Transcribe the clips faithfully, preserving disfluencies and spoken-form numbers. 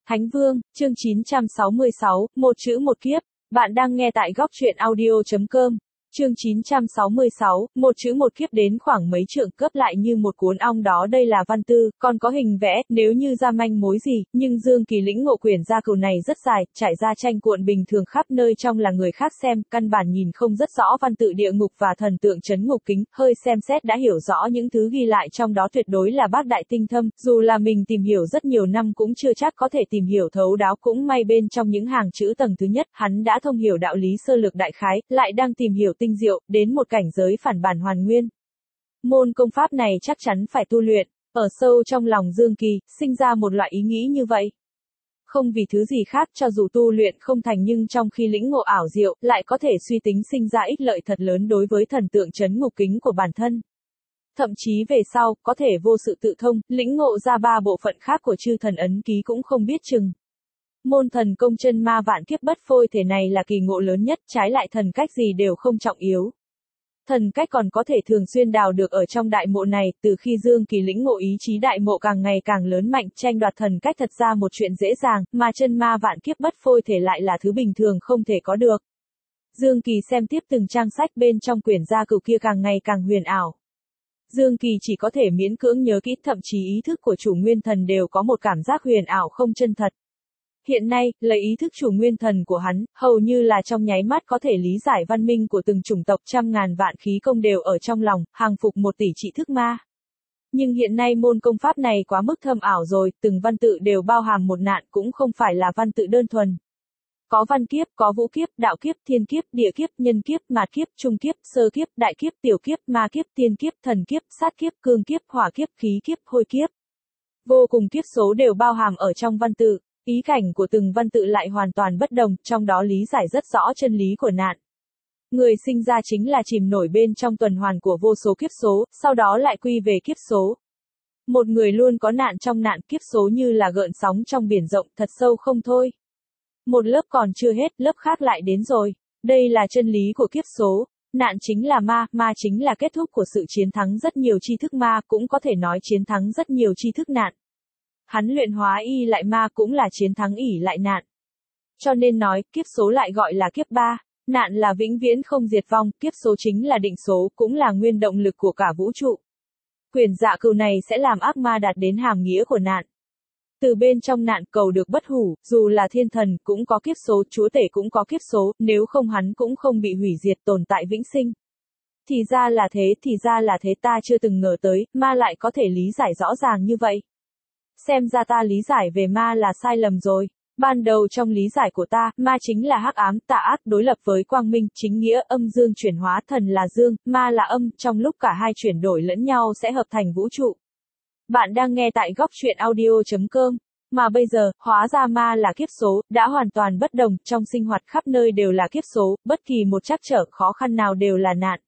Thánh Vương, chương chín trăm sáu mươi sáu, một chữ một kiếp. Bạn đang nghe tại góc truyện audio.com. Chương chín trăm sáu mươi sáu, một chữ một kiếp đến khoảng mấy trượng cấp lại như một cuốn ong đó đây là văn tư, còn có hình vẽ, nếu như ra manh mối gì, nhưng Dương Kỳ lĩnh ngộ quyển gia cừu này rất dài, trải ra tranh cuộn bình thường khắp nơi trong là người khác xem, căn bản nhìn không rất rõ văn tự địa ngục và thần tượng trấn ngục kính, hơi xem xét đã hiểu rõ những thứ ghi lại trong đó tuyệt đối là bác đại tinh thâm, dù là mình tìm hiểu rất nhiều năm cũng chưa chắc có thể tìm hiểu thấu đáo, cũng may bên trong những hàng chữ tầng thứ nhất, hắn đã thông hiểu đạo lý sơ lược đại khái, lại đang tìm hiểu tinh diệu, đến một cảnh giới phản bản hoàn nguyên. Môn công pháp này chắc chắn phải tu luyện, ở sâu trong lòng Dương Kỳ, sinh ra một loại ý nghĩ như vậy. Không vì thứ gì khác, cho dù tu luyện không thành nhưng trong khi lĩnh ngộ ảo diệu, lại có thể suy tính sinh ra ích lợi thật lớn đối với thần tượng trấn ngục kính của bản thân. Thậm chí về sau, có thể vô sự tự thông, lĩnh ngộ ra ba bộ phận khác của chư thần ấn ký cũng không biết chừng. Môn thần công chân ma vạn kiếp bất phôi thể này là kỳ ngộ lớn nhất, trái lại thần cách gì đều không trọng yếu. Thần cách còn có thể thường xuyên đào được ở trong đại mộ này, từ khi Dương Kỳ lĩnh ngộ ý chí đại mộ càng ngày càng lớn mạnh, tranh đoạt thần cách thật ra một chuyện dễ dàng, mà chân ma vạn kiếp bất phôi thể lại là thứ bình thường không thể có được. Dương Kỳ xem tiếp từng trang sách bên trong quyển gia cừu kia càng ngày càng huyền ảo. Dương Kỳ chỉ có thể miễn cưỡng nhớ kỹ, thậm chí ý thức của chủ nguyên thần đều có một cảm giác huyền ảo không chân thật. Hiện nay, lấy ý thức chủ nguyên thần của hắn, hầu như là trong nháy mắt có thể lý giải văn minh của từng chủng tộc, trăm ngàn vạn khí công đều ở trong lòng, hàng phục một tỷ trị thức ma. Nhưng hiện nay môn công pháp này quá mức thâm ảo rồi, từng văn tự đều bao hàm một nạn, cũng không phải là văn tự đơn thuần. Có văn kiếp, có vũ kiếp, đạo kiếp, thiên kiếp, địa kiếp, nhân kiếp, mạt kiếp, trung kiếp, sơ kiếp, đại kiếp, tiểu kiếp, ma kiếp, tiên kiếp, thần kiếp, sát kiếp, cương kiếp, hỏa kiếp, khí kiếp, hôi kiếp. Vô cùng kiếp số đều bao hàm ở trong văn tự. Ý cảnh của từng văn tự lại hoàn toàn bất đồng, trong đó lý giải rất rõ chân lý của nạn. Người sinh ra chính là chìm nổi bên trong tuần hoàn của vô số kiếp số, sau đó lại quy về kiếp số. Một người luôn có nạn trong nạn, kiếp số như là gợn sóng trong biển rộng, thật sâu không thôi. Một lớp còn chưa hết, lớp khác lại đến rồi. Đây là chân lý của kiếp số. Nạn chính là ma, ma chính là kết thúc của sự chiến thắng rất nhiều tri thức ma, cũng có thể nói chiến thắng rất nhiều tri thức nạn. Hắn luyện hóa y lại ma cũng là chiến thắng ỷ lại nạn. Cho nên nói, kiếp số lại gọi là kiếp ba. Nạn là vĩnh viễn không diệt vong, kiếp số chính là định số, cũng là nguyên động lực của cả vũ trụ. Quyển dạ cừu này sẽ làm ác ma đạt đến hàm nghĩa của nạn. Từ bên trong nạn cầu được bất hủ, dù là thiên thần cũng có kiếp số, chúa tể cũng có kiếp số, nếu không hắn cũng không bị hủy diệt tồn tại vĩnh sinh. Thì ra là thế, thì ra là thế, ta chưa từng ngờ tới, ma lại có thể lý giải rõ ràng như vậy. Xem ra ta lý giải về ma là sai lầm rồi. Ban đầu trong lý giải của ta, ma chính là hắc ám, tà ác đối lập với quang minh, chính nghĩa, âm dương chuyển hóa, thần là dương, ma là âm, trong lúc cả hai chuyển đổi lẫn nhau sẽ hợp thành vũ trụ. Bạn đang nghe tại góc truyện audio.com. Mà bây giờ, hóa ra ma là kiếp số, đã hoàn toàn bất đồng, trong sinh hoạt khắp nơi đều là kiếp số, bất kỳ một trắc trở, khó khăn nào đều là nạn.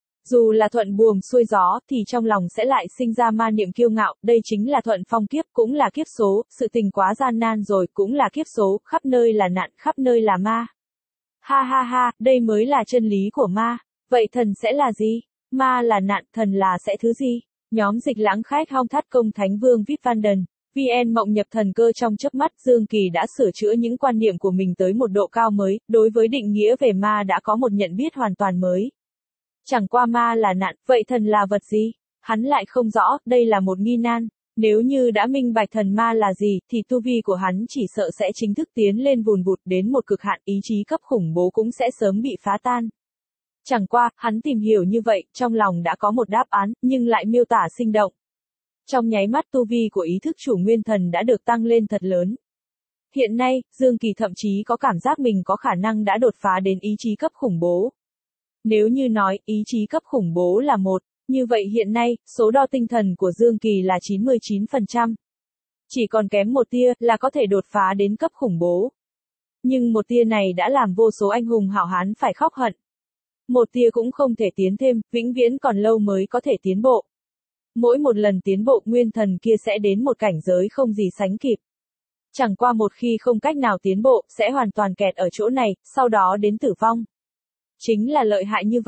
Dù là thuận buồm xuôi gió, thì trong lòng sẽ lại sinh ra ma niệm kiêu ngạo, đây chính là thuận phong kiếp, cũng là kiếp số, sự tình quá gian nan rồi, cũng là kiếp số, khắp nơi là nạn, khắp nơi là ma. Ha ha ha, đây mới là chân lý của ma. Vậy thần sẽ là gì? Ma là nạn, thần là sẽ thứ gì? Nhóm dịch lãng khách hong thắt công Thánh Vương Vít Van Đần, vê en mộng nhập thần cơ trong chớp mắt, Dương Kỳ đã sửa chữa những quan niệm của mình tới một độ cao mới, đối với định nghĩa về ma đã có một nhận biết hoàn toàn mới. Chẳng qua ma là nạn, vậy thần là vật gì? Hắn lại không rõ, đây là một nghi nan. Nếu như đã minh bạch thần ma là gì, thì tu vi của hắn chỉ sợ sẽ chính thức tiến lên vùn vụt đến một cực hạn, ý chí cấp khủng bố cũng sẽ sớm bị phá tan. Chẳng qua, hắn tìm hiểu như vậy, trong lòng đã có một đáp án, nhưng lại miêu tả sinh động. Trong nháy mắt tu vi của ý thức chủ nguyên thần đã được tăng lên thật lớn. Hiện nay, Dương Kỳ thậm chí có cảm giác mình có khả năng đã đột phá đến ý chí cấp khủng bố. Nếu như nói, ý chí cấp khủng bố là một, như vậy hiện nay, số đo tinh thần của Dương Kỳ là chín mươi chín phần trăm. Chỉ còn kém một tia, là có thể đột phá đến cấp khủng bố. Nhưng một tia này đã làm vô số anh hùng hảo hán phải khóc hận. Một tia cũng không thể tiến thêm, vĩnh viễn còn lâu mới có thể tiến bộ. Mỗi một lần tiến bộ, nguyên thần kia sẽ đến một cảnh giới không gì sánh kịp. Chẳng qua một khi không cách nào tiến bộ, sẽ hoàn toàn kẹt ở chỗ này, sau đó đến tử vong. Chính là lợi hại như vậy.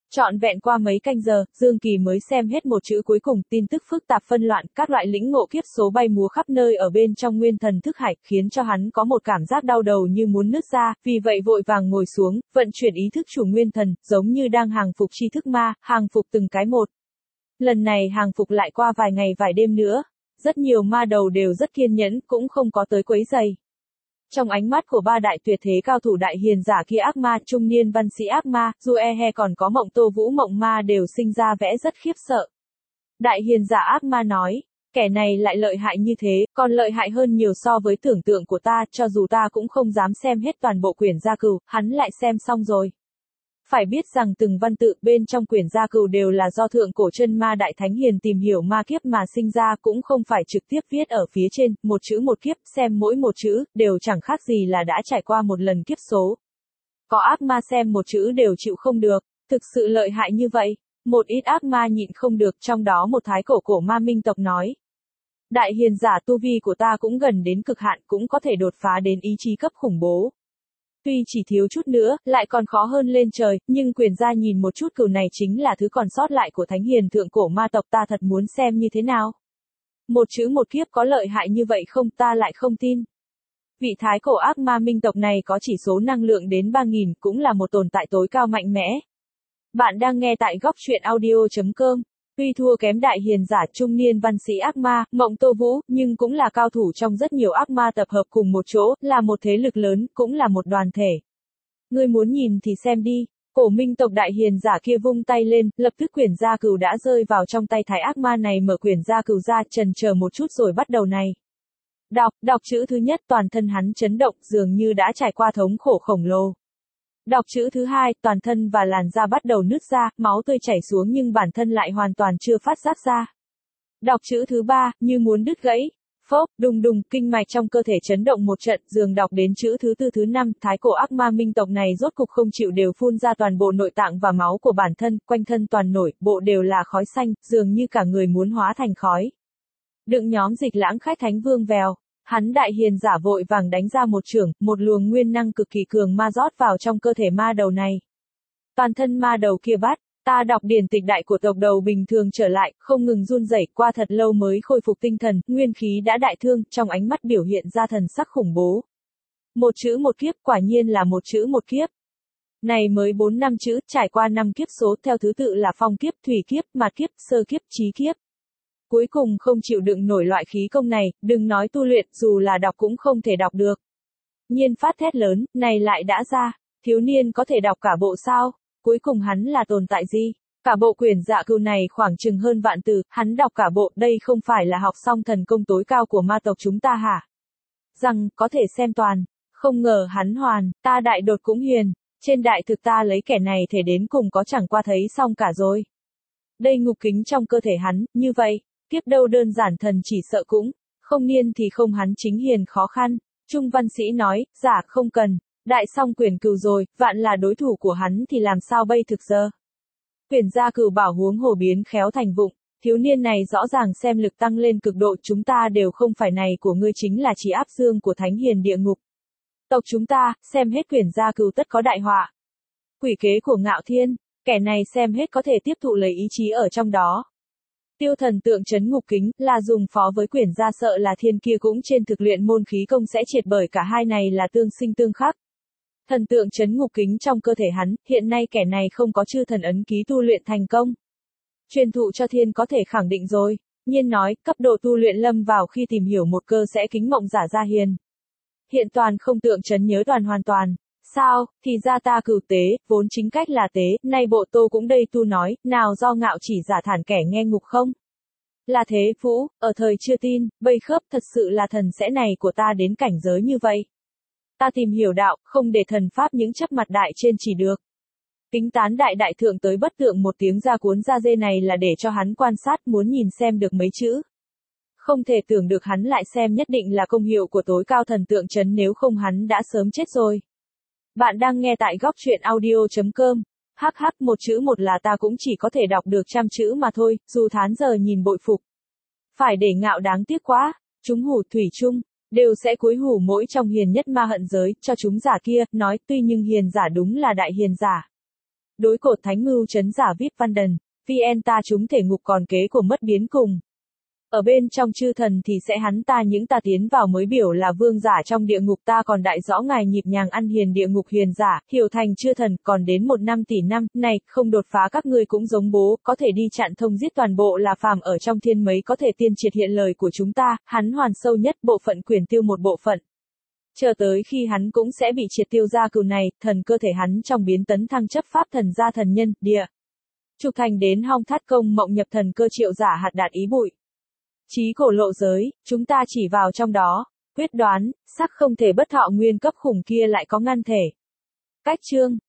Trọn vẹn qua mấy canh giờ, Dương Kỳ mới xem hết một chữ cuối cùng, tin tức phức tạp phân loạn, các loại lĩnh ngộ kiếp số bay múa khắp nơi ở bên trong nguyên thần thức hải, khiến cho hắn có một cảm giác đau đầu như muốn nứt ra, vì vậy vội vàng ngồi xuống, vận chuyển ý thức chủ nguyên thần, giống như đang hàng phục tri thức ma, hàng phục từng cái một. Lần này hàng phục lại qua vài ngày vài đêm nữa. Rất nhiều ma đầu đều rất kiên nhẫn, cũng không có tới quấy giày. Trong ánh mắt của ba đại tuyệt thế cao thủ đại hiền giả kia ác ma, trung niên văn sĩ ác ma, dù e he còn có Mộng Tô Vũ Mộng Ma đều sinh ra vẻ rất khiếp sợ. Đại hiền giả ác ma nói, kẻ này lại lợi hại như thế, còn lợi hại hơn nhiều so với tưởng tượng của ta, cho dù ta cũng không dám xem hết toàn bộ quyển gia cừu, hắn lại xem xong rồi. Phải biết rằng từng văn tự bên trong quyển gia cừu đều là do thượng cổ chân ma đại thánh hiền tìm hiểu ma kiếp mà sinh ra, cũng không phải trực tiếp viết ở phía trên, một chữ một kiếp, xem mỗi một chữ, đều chẳng khác gì là đã trải qua một lần kiếp số. Có ác ma xem một chữ đều chịu không được, thực sự lợi hại như vậy. Một ít ác ma nhịn không được, trong đó một thái cổ cổ ma minh tộc nói. Đại hiền giả tu vi của ta cũng gần đến cực hạn, cũng có thể đột phá đến ý chí cấp khủng bố. Tuy chỉ thiếu chút nữa, lại còn khó hơn lên trời, nhưng quyền gia nhìn một chút cừu này chính là thứ còn sót lại của thánh hiền thượng cổ ma tộc, ta thật muốn xem như thế nào. Một chữ một kiếp có lợi hại như vậy không, ta lại không tin. Vị thái cổ ác ma minh tộc này có chỉ số năng lượng đến ba nghìn, cũng là một tồn tại tối cao mạnh mẽ. Bạn đang nghe tại góc truyện audio chấm com. Tuy thua kém đại hiền giả trung niên văn sĩ ác ma, Mộng Tô Vũ, nhưng cũng là cao thủ trong rất nhiều ác ma tập hợp cùng một chỗ, là một thế lực lớn, cũng là một đoàn thể. Ngươi muốn nhìn thì xem đi. Cổ minh tộc đại hiền giả kia vung tay lên, lập tức quyển gia cừu đã rơi vào trong tay thái ác ma này, mở quyển gia cừu ra, chần chờ một chút rồi bắt đầu này. Đọc, đọc chữ thứ nhất, toàn thân hắn chấn động, dường như đã trải qua thống khổ khổng lồ. Đọc chữ thứ hai, toàn thân và làn da bắt đầu nứt ra, máu tươi chảy xuống nhưng bản thân lại hoàn toàn chưa phát giác ra. Đọc chữ thứ ba, như muốn đứt gãy. Phốc, đùng đùng, kinh mạch trong cơ thể chấn động một trận, dường đọc đến chữ thứ tư thứ năm, thái cổ ác ma minh tộc này rốt cục không chịu, đều phun ra toàn bộ nội tạng và máu của bản thân, quanh thân toàn nổi, bộ đều là khói xanh, dường như cả người muốn hóa thành khói. Đựng nhóm Dịch Lãng Khách Thánh Vương vèo. Hắn đại hiền giả vội vàng đánh ra một chưởng, một luồng nguyên năng cực kỳ cường ma rót vào trong cơ thể ma đầu này. Toàn thân ma đầu kia bắt, ta đọc điển tịch đại của tộc đầu bình thường trở lại, không ngừng run rẩy, qua thật lâu mới khôi phục tinh thần, nguyên khí đã đại thương, trong ánh mắt biểu hiện ra thần sắc khủng bố. Một chữ một kiếp, quả nhiên là một chữ một kiếp. Này mới bốn năm chữ, trải qua năm kiếp số, theo thứ tự là phong kiếp, thủy kiếp, mạt kiếp, sơ kiếp, chí kiếp. Cuối cùng không chịu đựng nổi loại khí công này, đừng nói tu luyện, dù là đọc cũng không thể đọc được. Nhiên phát thét lớn, này lại đã ra, thiếu niên có thể đọc cả bộ sao? Cuối cùng hắn là tồn tại gì? Cả bộ quyển dạ cừu này khoảng chừng hơn vạn từ, hắn đọc cả bộ, đây không phải là học xong thần công tối cao của ma tộc chúng ta hả? Rằng, có thể xem toàn, không ngờ hắn hoàn, ta đại đột cũng hiền, trên đại thực ta lấy kẻ này thể đến cùng có chẳng qua thấy xong cả rồi. Đây ngục kính trong cơ thể hắn, như vậy. Kiếp đâu đơn giản thần chỉ sợ cũng, không niên thì không hắn chính hiền khó khăn. Trung văn sĩ nói, giả không cần, đại xong quyển cừu rồi, vạn là đối thủ của hắn thì làm sao bây thực giờ. Quyển gia cừu bảo huống hồ biến khéo thành vụng, thiếu niên này rõ ràng xem lực tăng lên cực độ, chúng ta đều không phải này của ngươi chính là chỉ áp dương của thánh hiền địa ngục. Tộc chúng ta, xem hết quyển gia cừu tất có đại họa. Quỷ kế của Ngạo Thiên, kẻ này xem hết có thể tiếp thụ lấy ý chí ở trong đó. Tiêu thần tượng trấn ngục kính, là dùng phó với quyển gia, sợ là thiên kia cũng trên thực luyện môn khí công sẽ triệt, bởi cả hai này là tương sinh tương khắc. Thần tượng trấn ngục kính trong cơ thể hắn, hiện nay kẻ này không có chư thần ấn ký tu luyện thành công. Truyền thụ cho thiên có thể khẳng định rồi. Nhiên nói, cấp độ tu luyện lâm vào khi tìm hiểu một cơ sẽ kính mộng giả ra hiền. Hiện toàn không tượng trấn nhớ toàn hoàn toàn. Sao, thì ra ta cừu tế, vốn chính cách là tế, nay bộ tô cũng đây tu nói, nào do ngạo chỉ giả thản kẻ nghe ngục không? Là thế Vũ, ở thời chưa tin, bây khớp thật sự là thần sẽ này của ta đến cảnh giới như vậy. Ta tìm hiểu đạo, không để thần pháp những chấp mặt đại trên chỉ được. Kính tán đại đại thượng tới bất tượng một tiếng ra cuốn ra dê này là để cho hắn quan sát, muốn nhìn xem được mấy chữ. Không thể tưởng được hắn lại xem, nhất định là công hiệu của tối cao thần tượng trấn, nếu không hắn đã sớm chết rồi. Bạn đang nghe tại góc truyện audio chấm com. Hắc hắc, một chữ một là ta cũng chỉ có thể đọc được trăm chữ mà thôi, dù thán giờ nhìn bội phục. Phải để Ngạo đáng tiếc quá, chúng hủ thủy chung, đều sẽ cúi hủ mỗi trong hiền nhất ma hận giới, cho chúng giả kia, nói tuy nhưng hiền giả đúng là đại hiền giả. Đối cột thánh mưu chấn giả vip văn đần, vn ta chúng thể ngục còn kế của mất biến cùng. Ở bên trong chư thần thì sẽ hắn ta những ta tiến vào mới biểu là vương giả trong địa ngục ta còn đại rõ ngài nhịp nhàng ăn hiền địa ngục hiền giả, hiểu thành chư thần, còn đến một năm tỷ năm, này, không đột phá các ngươi cũng giống bố, có thể đi chặn thông giết toàn bộ là phàm ở trong thiên mấy có thể tiên triệt hiện lời của chúng ta, hắn hoàn sâu nhất bộ phận quyền tiêu một bộ phận. Chờ tới khi hắn cũng sẽ bị triệt tiêu ra cừu này, thần cơ thể hắn trong biến tấn thăng chấp pháp thần gia thần nhân, địa. Trục thành đến hong thát công mộng nhập thần cơ triệu giả hạt đạt ý bụi. Chí cổ lộ giới, chúng ta chỉ vào trong đó, quyết đoán, sắc không thể bất thọ nguyên cấp khủng kia lại có ngăn thể. Cách chương